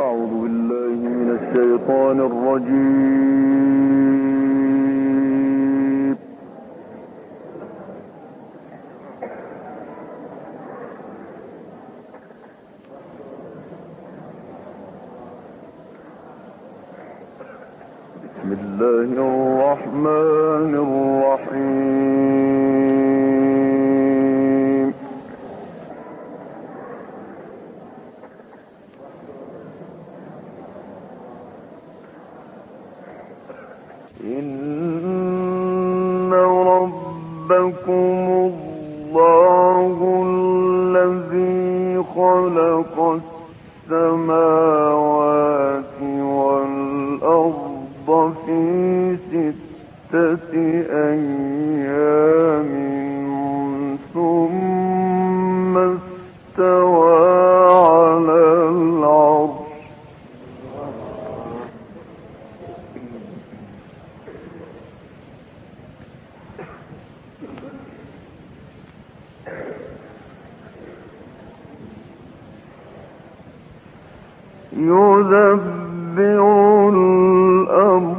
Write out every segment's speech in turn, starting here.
أعوذ بالله من الشيطان الرجيم. بسم الله الرحمن الرحيم. إن ربكم الله الذي خلق السماوات والأرض في 6 أيام ثم استوى على العرش يدبر الأمر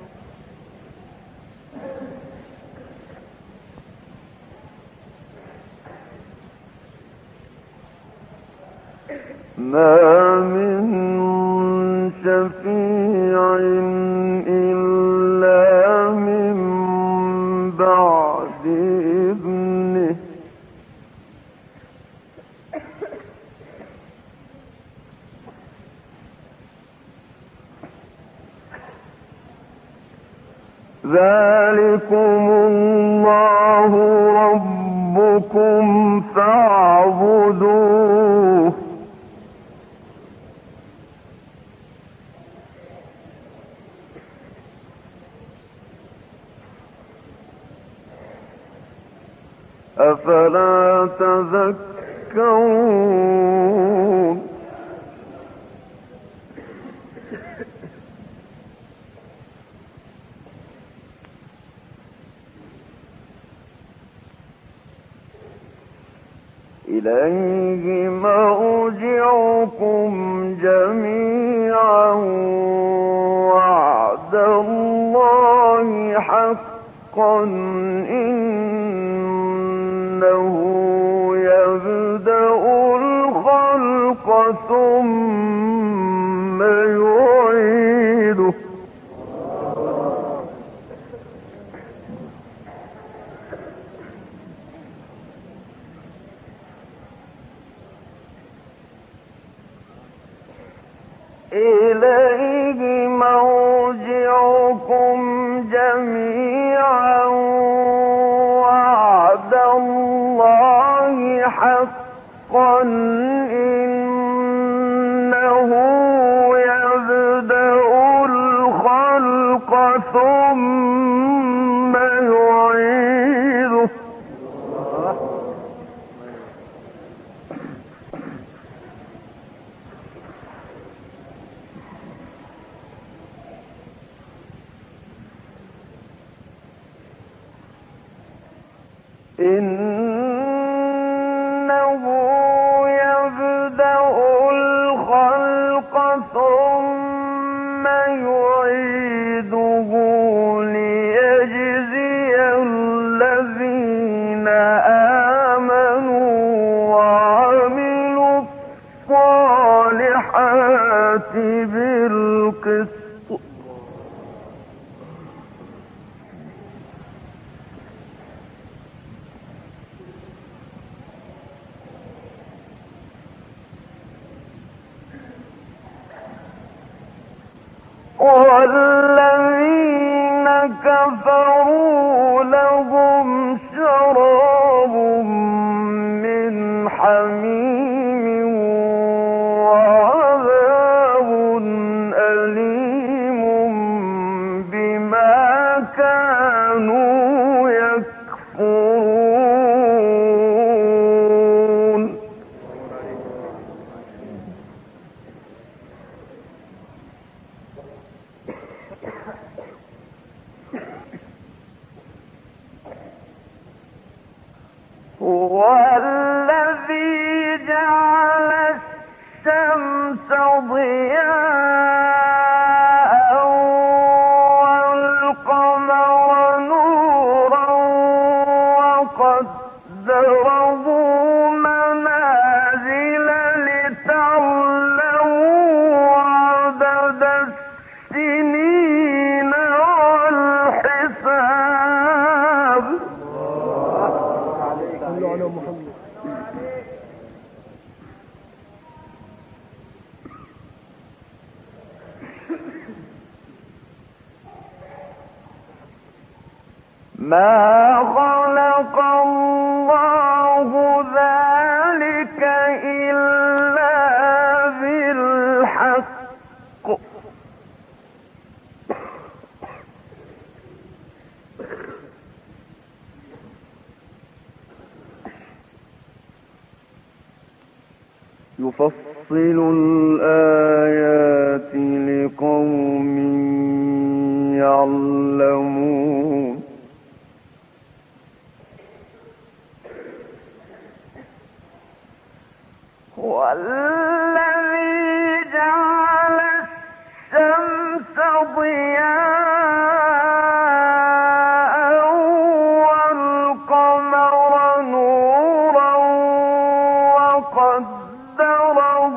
ما من شفيع إلا من بعد إذنه ذلكم الله ربكم فاعبدوه أفلا تذكرون إليه مرجعكم جميعا وعد الله حقا إنه يبدأ الخلق ثم يعيده إليه مرجعكم جميعا وعد الله حقا إنه يبدأ الخلق ثم يعيده إنه يبدأ الخلق ثم يعيده ليجزي الذين آمنوا وعملوا الصالحات بالقسط والذين كفروا لهم شراب من حميم وعذاب أليم بما كانوا يكفرون هو الذي جعل الشمس ضياء ضياء والقمر نورا وقدره منازل لتعلموا عدد السنين والحساب. صلوا على محمد. ما خلق الله ذلك إلا بالحق يفصل الآيات لقوم يعلمون. والذي جعل الشمس ضياء والقمر نورا وقدره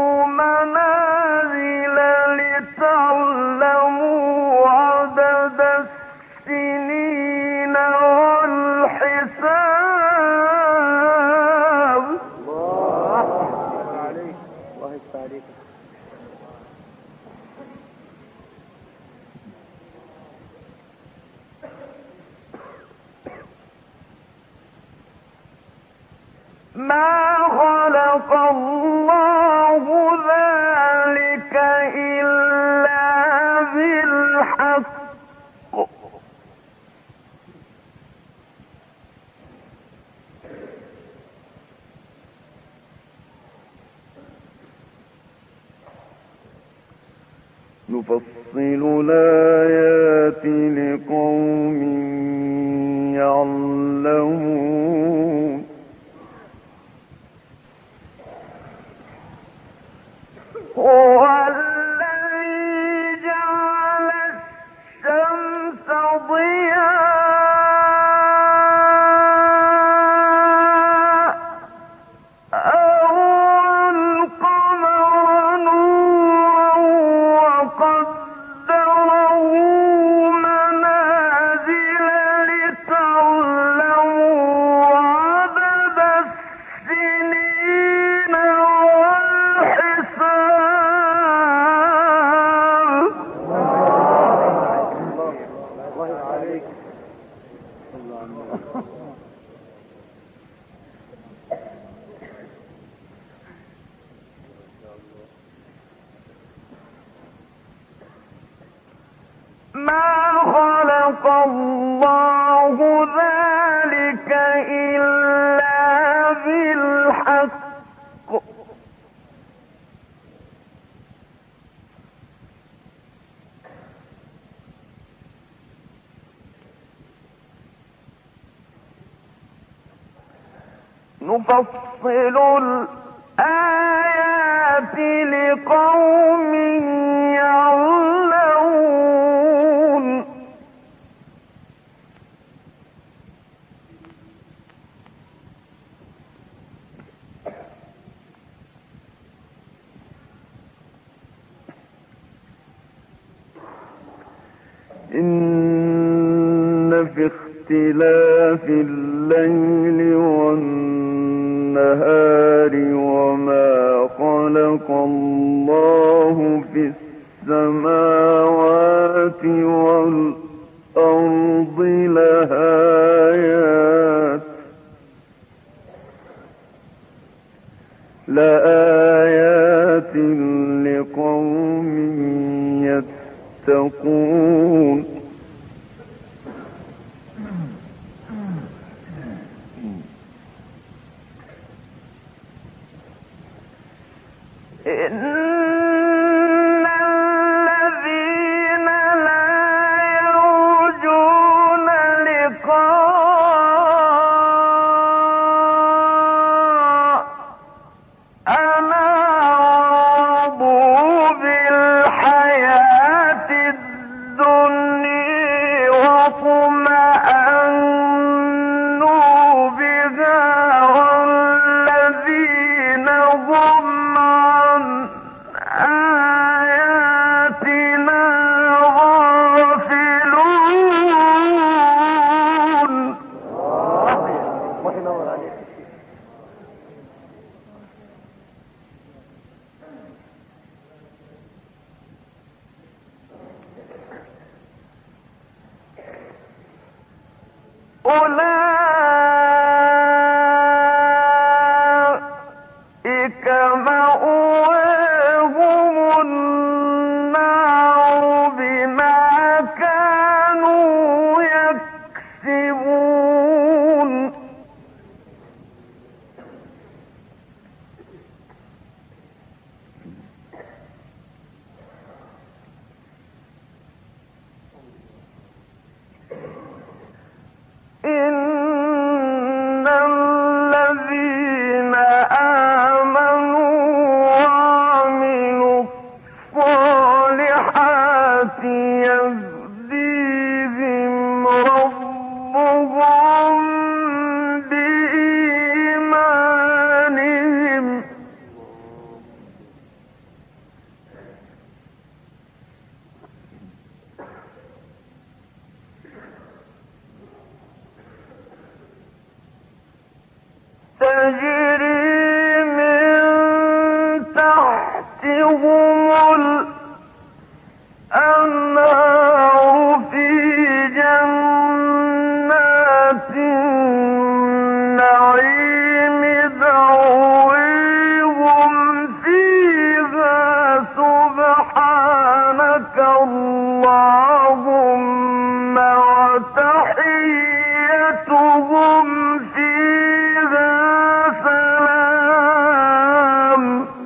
منازل لتعلموا عدد السنين والحساب. ما خلق الله ذلك إلا بالحق نفصل الآيات لقوم يعلمون. هو الذي جعل الشمس ضياء والقمر نورا وقدره منازل لتعلموا عدد السنين والحساب. ما خلق الله ذلك إلا بالحق نفصل الآيات لقوم يعلمون. إن في اختلاف الليل والنهار وما خلق الله في السماوات والأرض لآيات لقوم يتقون. إن الذين لا يرجون لقاءنا رضوا أولئك مأواهم النار بما كانوا يكسبون إن الذين آمنوا وعملوا الصالحات يهديهم ربهم بإيمانهم تجري من تحتهم الأنهار في جنات النعيم دعويهم فيها سبحانك اللهم وتحيتهم فيها سلام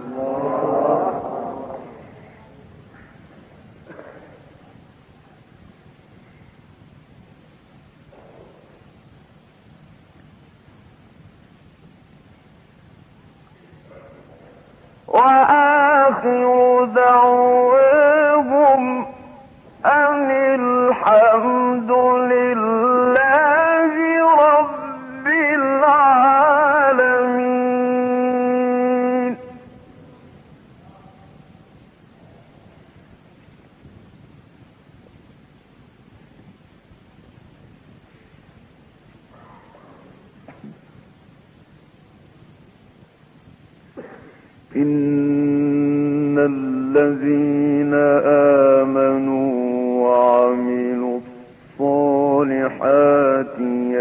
وآخر دعواهم أن الحمد لله رب العالمين إن الذين آمنوا وعملوا الصالحات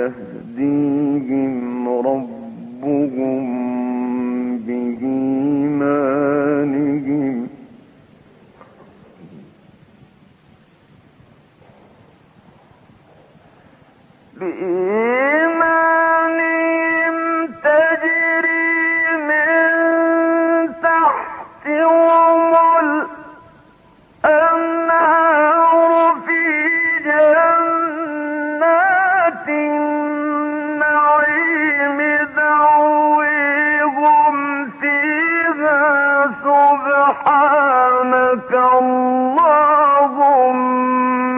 يهديهم ربهم بإيمانهم تجري من تحتهم الأنهار في جنات النعيم دعويهم فيها سبحانك اللهم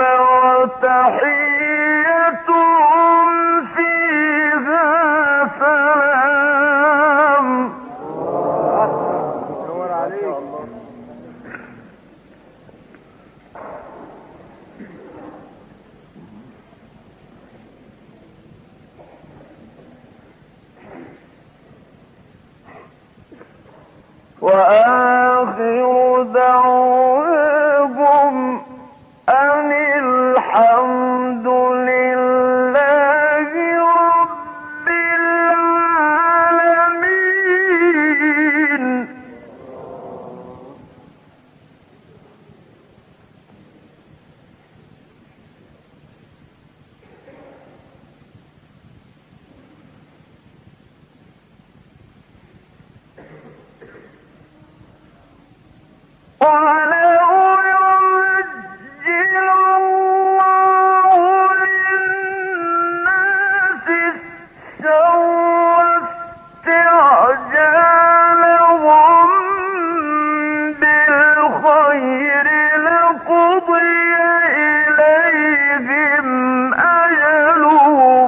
وتحيتهم فيها سلام وآخر دعواهم أن الحمد لله رب العالمين ولو يعجل الله للناس الشر استعجالهم بالخير لقضي إليهم أجلهم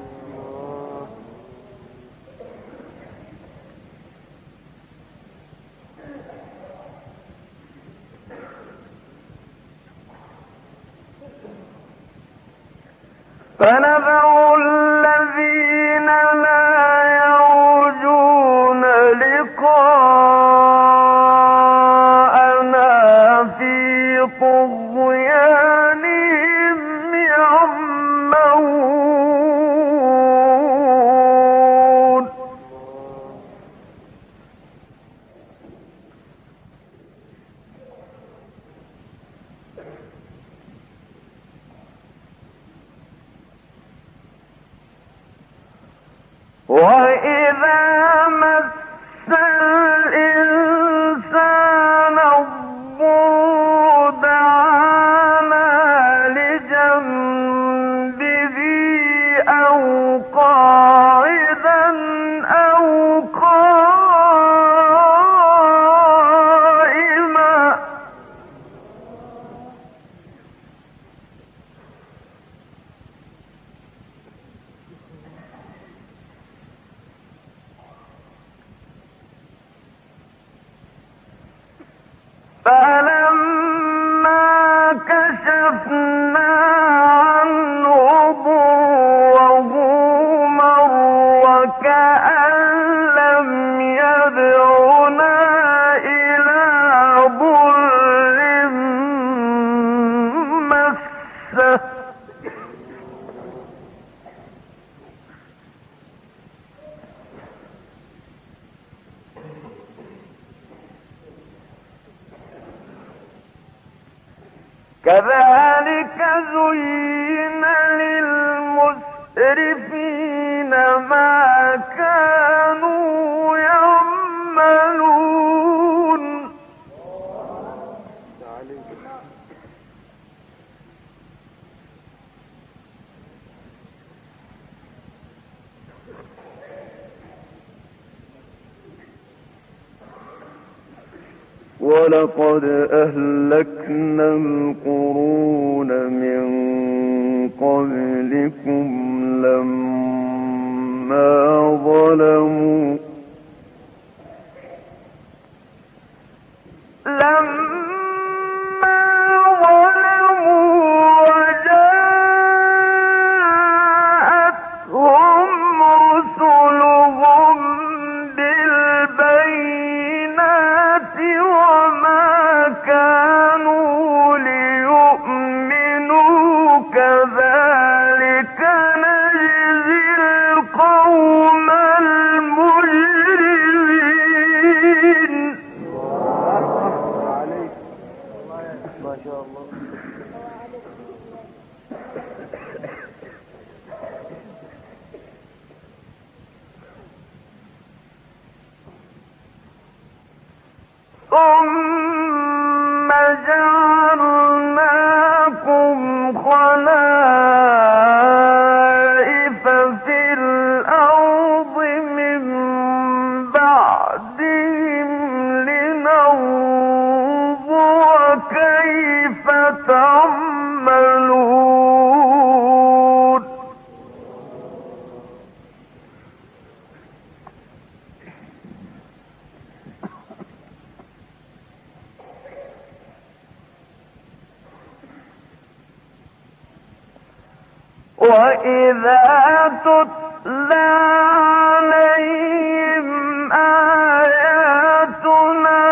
فنذر الذين لا يرجون لقاءنا في طغيانهم يعمهون وإذا مس الإنسان الضر دعانا لجنبه أو قاعدا أو قائما فلما كشفنا عنه ضره مر كأن لم يدعنا إلى ضر مسه كذلك زين للمسرفين ما كانوا يعملون ولقد أهلكنا القرون من قبلكم لما ظلموا وجاءتهم رسلهم بالبينات وما كانوا ليؤمنوا كذلك نجزي القوم المجرمين ما شاء الله. ثم جعلناكم خلائف في الأرض من بعدهم لننظر كيف تعملون وإذا تتلى عليهم آياتنا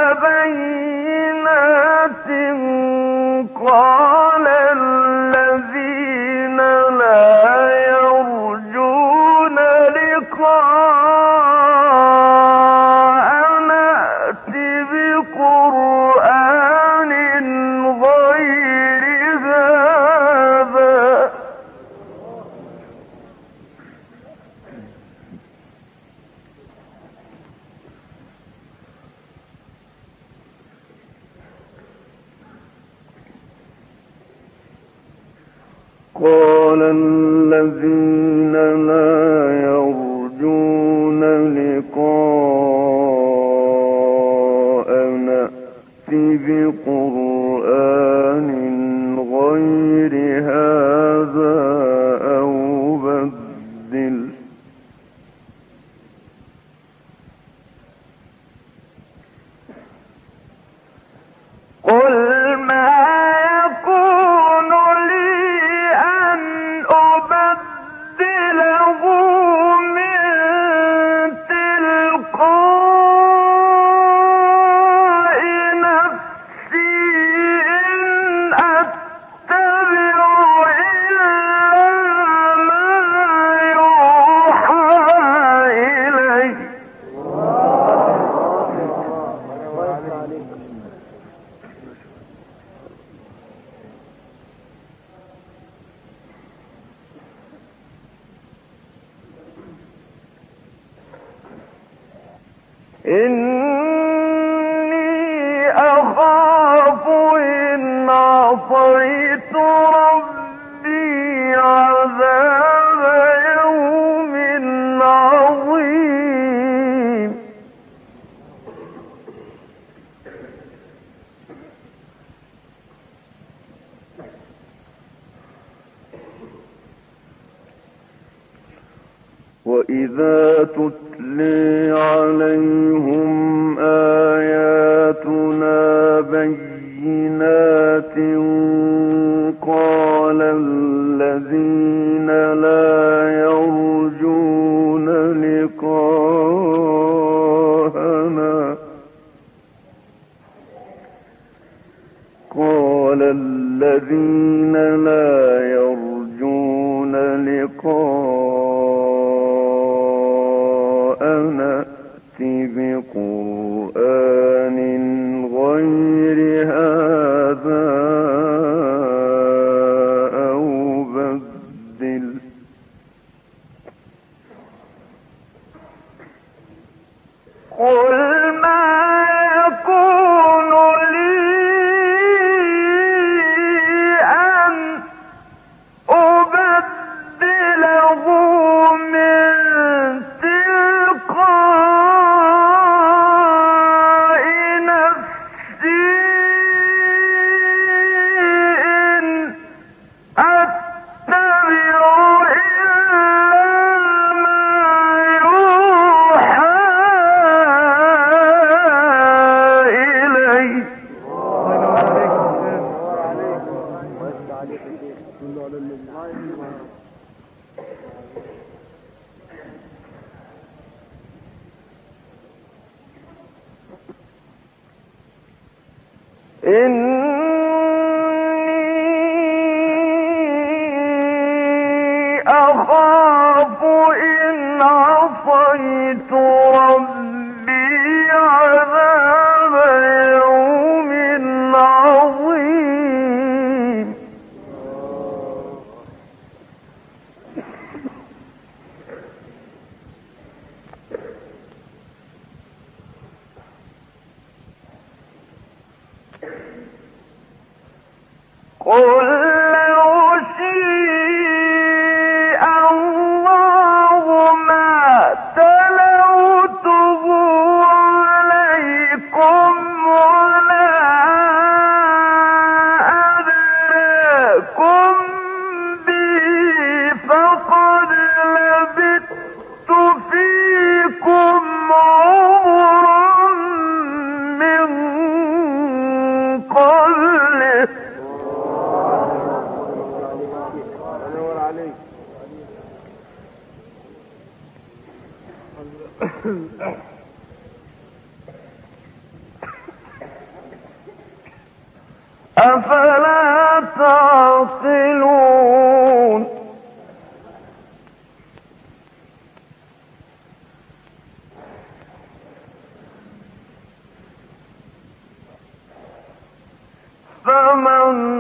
بينات قال الذين لا يرجون لقاءنا ائت بقرآن غير هذا قال الذين لا يرجون لقاءنا ائت بقرآن غير هذا أو بدل قل ما يكون لي أن أبدله من تلقاء نفسي إن إني أخاف إن عصيت ربي عذاب يوم عظيم وإذا تتلي عليهم آياتنا بينات قال الذين لا يرجون لقاءنا ائت بقرآن غير هذا أو بدل قل ما يكون لي أن أبدله من تلقاء نفسي إن أتبع إلا ما يوحى إلي إني أخاف إن عصيت ربي عذاب يوم عظيم قل لو شاء الله ما تلوته عليكم ولا أدراكم به فقد لبثت فيكم عمرا من قبله أفلا تعقلون فمن